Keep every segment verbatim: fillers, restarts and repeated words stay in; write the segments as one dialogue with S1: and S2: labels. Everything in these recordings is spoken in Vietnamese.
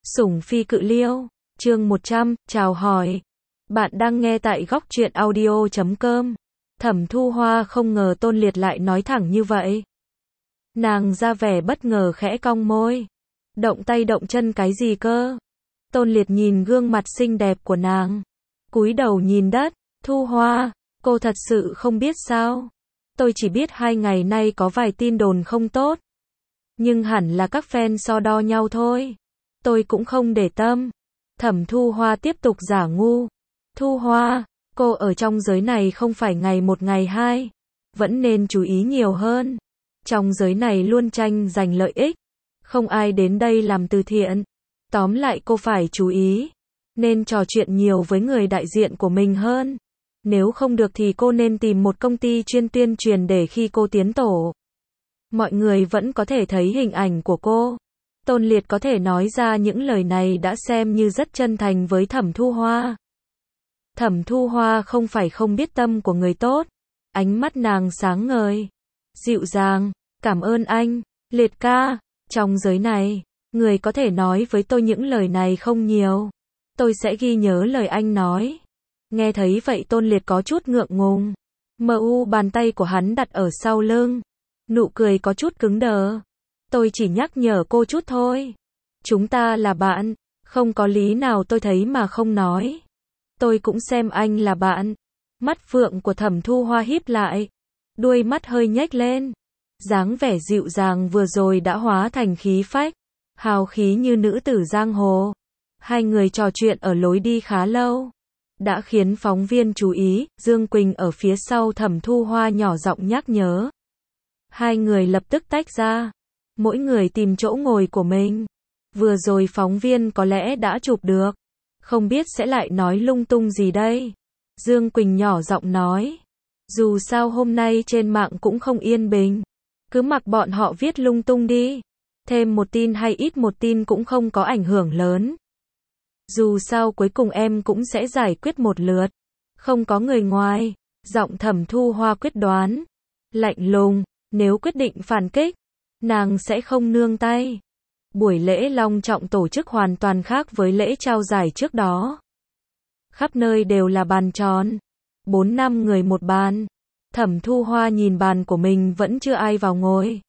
S1: Sủng phi cự liêu, chương một trăm, chào hỏi. Bạn đang nghe tại góc truyện audio chấm com. Thẩm Thu Hoa không ngờ Tôn Liệt lại nói thẳng như vậy. Nàng ra vẻ bất ngờ khẽ cong môi. Động tay động chân cái gì cơ? Tôn Liệt nhìn gương mặt xinh đẹp của nàng. Cúi đầu nhìn đất. Thu Hoa, cô thật sự không biết sao? Tôi chỉ biết hai ngày nay có vài tin đồn không tốt. Nhưng hẳn là các fan so đo nhau thôi. Tôi cũng không để tâm. Thẩm Thu Hoa tiếp tục giả ngu. Thu Hoa, cô ở trong giới này không phải ngày một ngày hai. Vẫn nên chú ý nhiều hơn. Trong giới này luôn tranh giành lợi ích. Không ai đến đây làm từ thiện. Tóm lại cô phải chú ý. Nên trò chuyện nhiều với người đại diện của mình hơn. Nếu không được thì cô nên tìm một công ty chuyên tuyên truyền để khi cô tiến tổ, mọi người vẫn có thể thấy hình ảnh của cô. Tôn Liệt có thể nói ra những lời này đã xem như rất chân thành với Thẩm Thu Hoa. Thẩm Thu Hoa không phải không biết tâm của người tốt. Ánh mắt nàng sáng ngời, dịu dàng. Cảm ơn anh, Liệt ca. Trong giới này, người có thể nói với tôi những lời này không nhiều. Tôi sẽ ghi nhớ lời anh nói. Nghe thấy vậy Tôn Liệt có chút ngượng ngùng. Mờ u bàn tay của hắn đặt ở sau lưng. Nụ cười có chút cứng đờ. Tôi chỉ nhắc nhở cô chút thôi. Chúng ta là bạn. Không có lý nào tôi thấy mà không nói. Tôi cũng xem anh là bạn. Mắt phượng của Thẩm Thu Hoa híp lại. Đuôi mắt hơi nhếch lên. Dáng vẻ dịu dàng vừa rồi đã hóa thành khí phách. Hào khí như nữ tử giang hồ. Hai người trò chuyện ở lối đi khá lâu. Đã khiến phóng viên chú ý. Dương Quỳnh ở phía sau Thẩm Thu Hoa nhỏ giọng nhắc nhớ. Hai người lập tức tách ra. Mỗi người tìm chỗ ngồi của mình. Vừa rồi phóng viên có lẽ đã chụp được. Không biết sẽ lại nói lung tung gì đây. Dương Quỳnh nhỏ giọng nói. Dù sao hôm nay trên mạng cũng không yên bình. Cứ mặc bọn họ viết lung tung đi. Thêm một tin hay ít một tin cũng không có ảnh hưởng lớn. Dù sao cuối cùng em cũng sẽ giải quyết một lượt. Không có người ngoài. Giọng Thẩm Thu Hoa quyết đoán. Lạnh lùng. Nếu quyết định phản kích, nàng sẽ không nương tay. Buổi lễ long trọng tổ chức hoàn toàn khác với lễ trao giải trước đó. Khắp nơi đều là bàn tròn. Bốn năm người một bàn. Thẩm Thu Hoa nhìn bàn của mình vẫn chưa ai vào ngồi.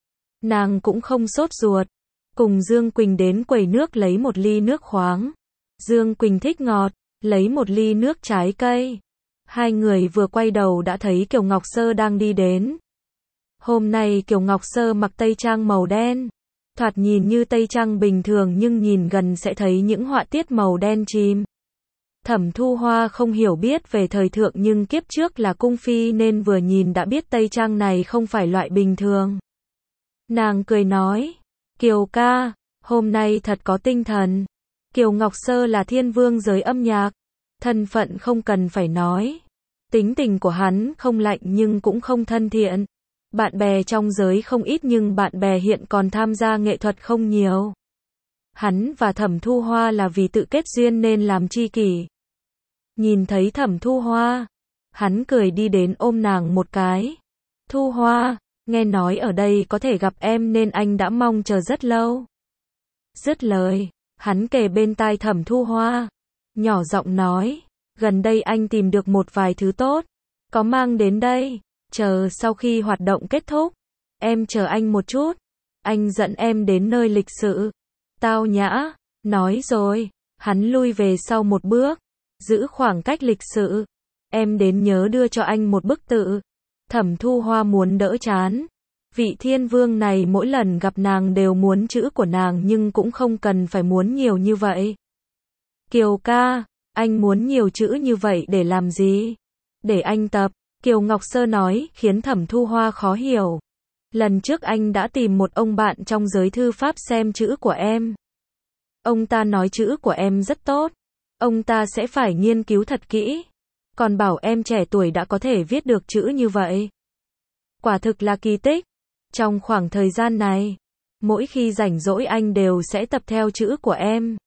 S1: Nàng cũng không sốt ruột. Cùng Dương Quỳnh đến quầy nước lấy một ly nước khoáng. Dương Quỳnh thích ngọt, lấy một ly nước trái cây. Hai người vừa quay đầu đã thấy Kiều Ngọc Sơ đang đi đến. Hôm nay Kiều Ngọc Sơ mặc tây trang màu đen. Thoạt nhìn như tây trang bình thường nhưng nhìn gần sẽ thấy những họa tiết màu đen chìm. Thẩm Thu Hoa không hiểu biết về thời thượng nhưng kiếp trước là cung phi nên vừa nhìn đã biết tây trang này không phải loại bình thường. Nàng cười nói, Kiều ca, hôm nay thật có tinh thần. Kiều Ngọc Sơ là thiên vương giới âm nhạc. Thân phận không cần phải nói. Tính tình của hắn không lạnh nhưng cũng không thân thiện. Bạn bè trong giới không ít nhưng bạn bè hiện còn tham gia nghệ thuật không nhiều. Hắn và Thẩm Thu Hoa là vì tự kết duyên nên làm tri kỷ. Nhìn thấy Thẩm Thu Hoa, hắn cười đi đến ôm nàng một cái. Thu Hoa, nghe nói ở đây có thể gặp em nên anh đã mong chờ rất lâu. Dứt lời, hắn kề bên tai Thẩm Thu Hoa, nhỏ giọng nói, gần đây anh tìm được một vài thứ tốt, có mang đến đây. Chờ sau khi hoạt động kết thúc, em chờ anh một chút. Anh dẫn em đến nơi lịch sự, tao nhã. Nói rồi, hắn lui về sau một bước, giữ khoảng cách lịch sự. Em đến nhớ đưa cho anh một bức tự. Thẩm Thu Hoa muốn đỡ chán. Vị thiên vương này mỗi lần gặp nàng đều muốn chữ của nàng nhưng cũng không cần phải muốn nhiều như vậy. Kiều ca, anh muốn nhiều chữ như vậy để làm gì? Để anh tập. Kiều Ngọc Sơ nói, khiến Thẩm Thu Hoa khó hiểu. Lần trước anh đã tìm một ông bạn trong giới thư pháp xem chữ của em. Ông ta nói chữ của em rất tốt. Ông ta sẽ phải nghiên cứu thật kỹ. Còn bảo em trẻ tuổi đã có thể viết được chữ như vậy. Quả thực là kỳ tích. Trong khoảng thời gian này, mỗi khi rảnh rỗi anh đều sẽ tập theo chữ của em.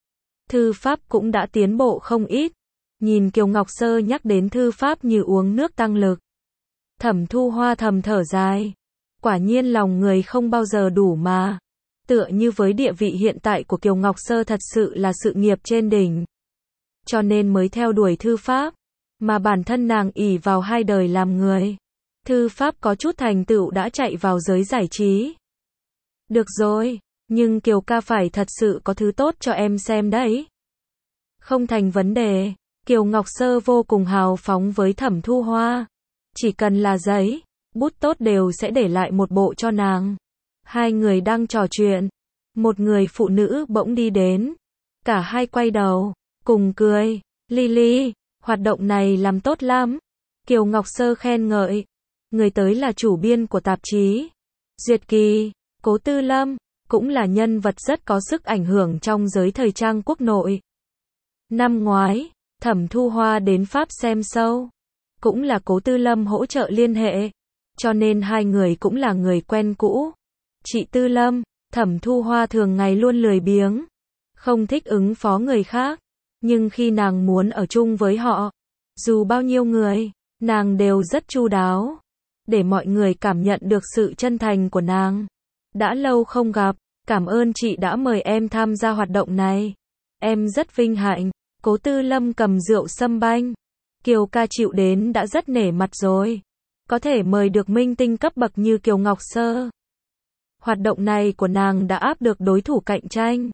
S1: Thư pháp cũng đã tiến bộ không ít. Nhìn Kiều Ngọc Sơ nhắc đến thư pháp như uống nước tăng lực. Thẩm Thu Hoa thầm thở dài. Quả nhiên lòng người không bao giờ đủ mà. Tựa như với địa vị hiện tại của Kiều Ngọc Sơ thật sự là sự nghiệp trên đỉnh. Cho nên mới theo đuổi thư pháp, mà bản thân nàng ỷ vào hai đời làm người. Thư pháp có chút thành tựu đã chạy vào giới giải trí. Được rồi, nhưng Kiều ca phải thật sự có thứ tốt cho em xem đấy. Không thành vấn đề, Kiều Ngọc Sơ vô cùng hào phóng với Thẩm Thu Hoa. Chỉ cần là giấy, bút tốt đều sẽ để lại một bộ cho nàng. Hai người đang trò chuyện, một người phụ nữ bỗng đi đến. Cả hai quay đầu, cùng cười. Lily, hoạt động này làm tốt lắm. Kiều Ngọc Sơ khen ngợi. Người tới là chủ biên của tạp chí Duyệt Kỳ, Cố Tư Lâm, cũng là nhân vật rất có sức ảnh hưởng trong giới thời trang quốc nội. Năm ngoái, Thẩm Thu Hoa đến Pháp xem show, cũng là Cố Tư Lâm hỗ trợ liên hệ, cho nên hai người cũng là người quen cũ. Chị Tư Lâm, Thẩm Thu Hoa thường ngày luôn lười biếng, không thích ứng phó người khác, nhưng khi nàng muốn ở chung với họ, dù bao nhiêu người, nàng đều rất chu đáo, để mọi người cảm nhận được sự chân thành của nàng. Đã lâu không gặp, cảm ơn chị đã mời em tham gia hoạt động này. Em rất vinh hạnh. Cố Tư Lâm cầm rượu sâm banh. Kiều ca chịu đến đã rất nể mặt rồi. Có thể mời được minh tinh cấp bậc như Kiều Ngọc Sơ. Hoạt động này của nàng đã áp được đối thủ cạnh tranh.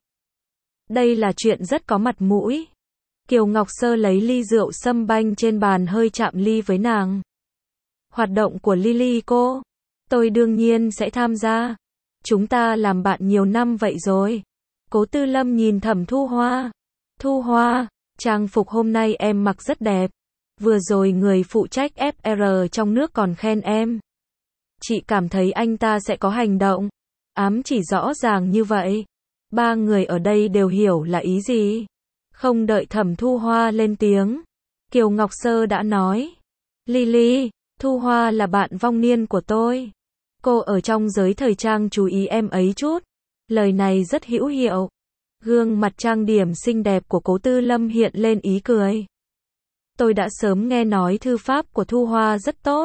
S1: Đây là chuyện rất có mặt mũi. Kiều Ngọc Sơ lấy ly rượu sâm banh trên bàn hơi chạm ly với nàng. Hoạt động của Lily cô, tôi đương nhiên sẽ tham gia. Chúng ta làm bạn nhiều năm vậy rồi. Cố Tư Lâm nhìn Thẩm Thu Hoa. Thu Hoa, trang phục hôm nay em mặc rất đẹp. Vừa rồi người phụ trách ép rờ trong nước còn khen em. Chị cảm thấy anh ta sẽ có hành động. Ám chỉ rõ ràng như vậy. Ba người ở đây đều hiểu là ý gì. Không đợi Thẩm Thu Hoa lên tiếng, Kiều Ngọc Sơ đã nói. Lily, Thu Hoa là bạn vong niên của tôi. Cô ở trong giới thời trang chú ý em ấy chút. Lời này rất hữu hiệu. Gương mặt trang điểm xinh đẹp của Cố Tư Lâm hiện lên ý cười. Tôi đã sớm nghe nói thư pháp của Thu Hoa rất tốt.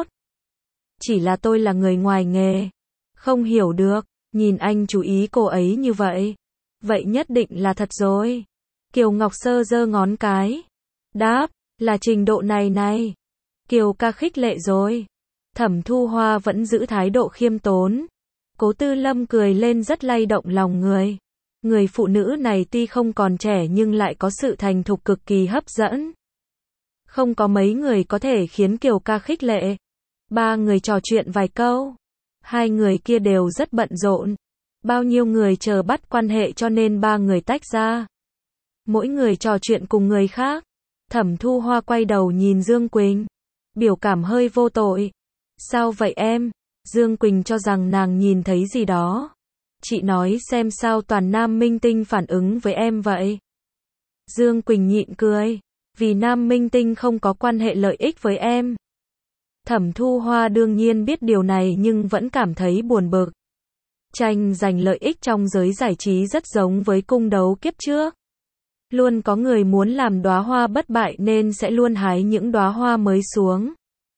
S1: Chỉ là tôi là người ngoài nghề, không hiểu được. Nhìn anh chú ý cô ấy như vậy, vậy nhất định là thật rồi. Kiều Ngọc Sơ giơ ngón cái. Đáp, là trình độ này này. Kiều ca khích lệ rồi. Thẩm Thu Hoa vẫn giữ thái độ khiêm tốn. Cố Tư Lâm cười lên rất lay động lòng người. Người phụ nữ này tuy không còn trẻ nhưng lại có sự thành thục cực kỳ hấp dẫn. Không có mấy người có thể khiến Kiều ca khích lệ. Ba người trò chuyện vài câu. Hai người kia đều rất bận rộn. Bao nhiêu người chờ bắt quan hệ cho nên ba người tách ra. Mỗi người trò chuyện cùng người khác. Thẩm Thu Hoa quay đầu nhìn Dương Quỳnh. Biểu cảm hơi vô tội. Sao vậy em? Dương Quỳnh cho rằng nàng nhìn thấy gì đó. Chị nói xem sao toàn nam minh tinh phản ứng với em vậy. Dương Quỳnh nhịn cười. Vì nam minh tinh không có quan hệ lợi ích với em. Thẩm Thu Hoa đương nhiên biết điều này nhưng vẫn cảm thấy buồn bực. Tranh giành lợi ích trong giới giải trí rất giống với cung đấu kiếp trước. Luôn có người muốn làm đóa hoa bất bại nên sẽ luôn hái những đóa hoa mới xuống.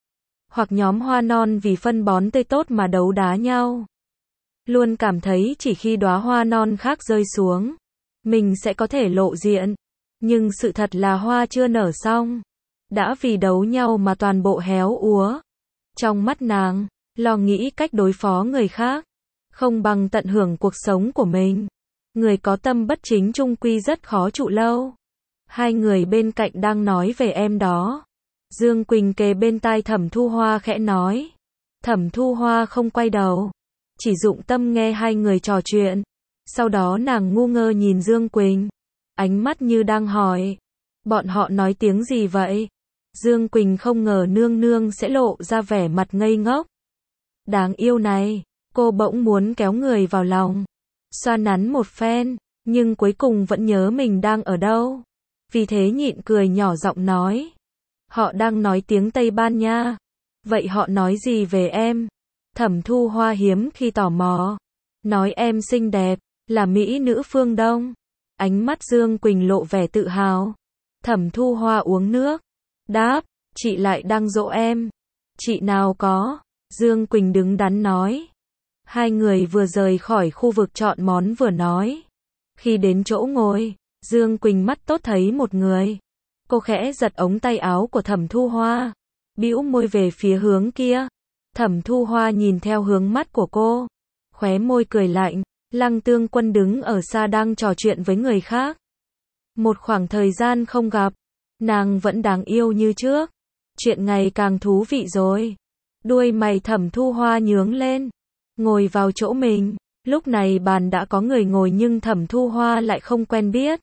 S1: Hoặc nhóm hoa non vì phân bón tươi tốt mà đấu đá nhau. Luôn cảm thấy chỉ khi đóa hoa non khác rơi xuống, mình sẽ có thể lộ diện. Nhưng sự thật là hoa chưa nở xong. Đã vì đấu nhau mà toàn bộ héo úa. Trong mắt nàng, lo nghĩ cách đối phó người khác, không bằng tận hưởng cuộc sống của mình. Người có tâm bất chính chung quy rất khó trụ lâu. Hai người bên cạnh đang nói về em đó. Dương Quỳnh kề bên tai Thẩm Thu Hoa khẽ nói. Thẩm Thu Hoa không quay đầu, chỉ dụng tâm nghe hai người trò chuyện. Sau đó nàng ngu ngơ nhìn Dương Quỳnh, ánh mắt như đang hỏi, bọn họ nói tiếng gì vậy? Dương Quỳnh không ngờ nương nương sẽ lộ ra vẻ mặt ngây ngốc. Đáng yêu này, cô bỗng muốn kéo người vào lòng, xoa nắn một phen, nhưng cuối cùng vẫn nhớ mình đang ở đâu. Vì thế nhịn cười nhỏ giọng nói. Họ đang nói tiếng Tây Ban Nha. Vậy họ nói gì về em? Thẩm Thu Hoa hiếm khi tò mò. Nói em xinh đẹp, là mỹ nữ phương Đông. Ánh mắt Dương Quỳnh lộ vẻ tự hào. Thẩm Thu Hoa uống nước. Đáp, chị lại đang dỗ em. Chị nào có. Dương Quỳnh đứng đắn nói. Hai người vừa rời khỏi khu vực chọn món vừa nói. Khi đến chỗ ngồi, Dương Quỳnh mắt tốt thấy một người. Cô khẽ giật ống tay áo của Thẩm Thu Hoa, bĩu môi về phía hướng kia. Thẩm Thu Hoa nhìn theo hướng mắt của cô, khóe môi cười lạnh. Lăng Tương Quân đứng ở xa đang trò chuyện với người khác. Một khoảng thời gian không gặp, nàng vẫn đáng yêu như trước. Chuyện ngày càng thú vị rồi. Đuôi mày Thẩm Thu Hoa nhướng lên, ngồi vào chỗ mình. Lúc này bàn đã có người ngồi nhưng Thẩm Thu Hoa lại không quen biết.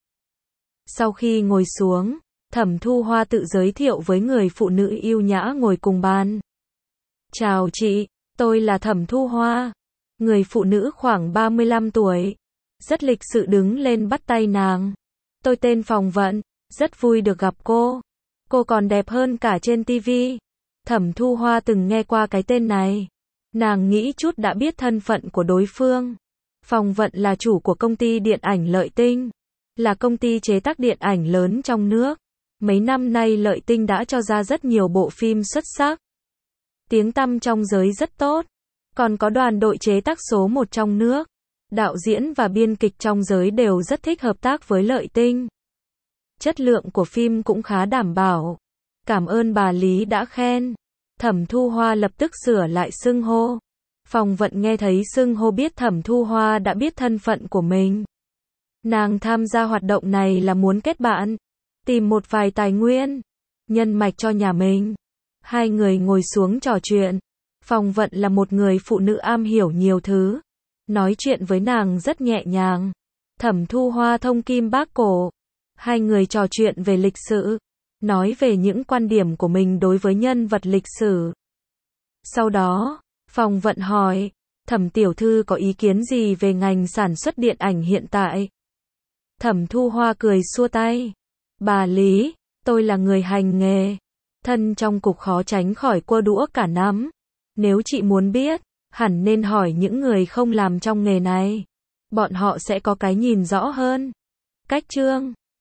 S1: Sau khi ngồi xuống, Thẩm Thu Hoa tự giới thiệu với người phụ nữ yêu nhã ngồi cùng bàn. Chào chị, tôi là Thẩm Thu Hoa. Người phụ nữ khoảng ba mươi lăm tuổi, rất lịch sự đứng lên bắt tay nàng. Tôi tên Phòng Vận, rất vui được gặp cô. Cô còn đẹp hơn cả trên ti vi. Thẩm Thu Hoa từng nghe qua cái tên này. Nàng nghĩ chút đã biết thân phận của đối phương. Phòng Vận là chủ của công ty điện ảnh Lợi Tinh, là công ty chế tác điện ảnh lớn trong nước. Mấy năm nay Lợi Tinh đã cho ra rất nhiều bộ phim xuất sắc. Tiếng tăm trong giới rất tốt. Còn có đoàn đội chế tác số một trong nước. Đạo diễn và biên kịch trong giới đều rất thích hợp tác với Lợi Tinh. Chất lượng của phim cũng khá đảm bảo. Cảm ơn bà Lý đã khen. Thẩm Thu Hoa lập tức sửa lại xưng hô. Phòng Vận nghe thấy xưng hô biết Thẩm Thu Hoa đã biết thân phận của mình. Nàng tham gia hoạt động này là muốn kết bạn, tìm một vài tài nguyên, nhân mạch cho nhà mình. Hai người ngồi xuống trò chuyện. Phòng Vận là một người phụ nữ am hiểu nhiều thứ. Nói chuyện với nàng rất nhẹ nhàng. Thẩm Thu Hoa thông kim bác cổ. Hai người trò chuyện về lịch sử, nói về những quan điểm của mình đối với nhân vật lịch sử. Sau đó, Phòng Vận hỏi, Thẩm tiểu thư có ý kiến gì về ngành sản xuất điện ảnh hiện tại? Thẩm Thu Hoa cười xua tay. Bà Lý, tôi là người hành nghề. Thân trong cục khó tránh khỏi cua đũa cả nắm. Nếu chị muốn biết, hẳn nên hỏi những người không làm trong nghề này. Bọn họ sẽ có cái nhìn rõ hơn. Cách chương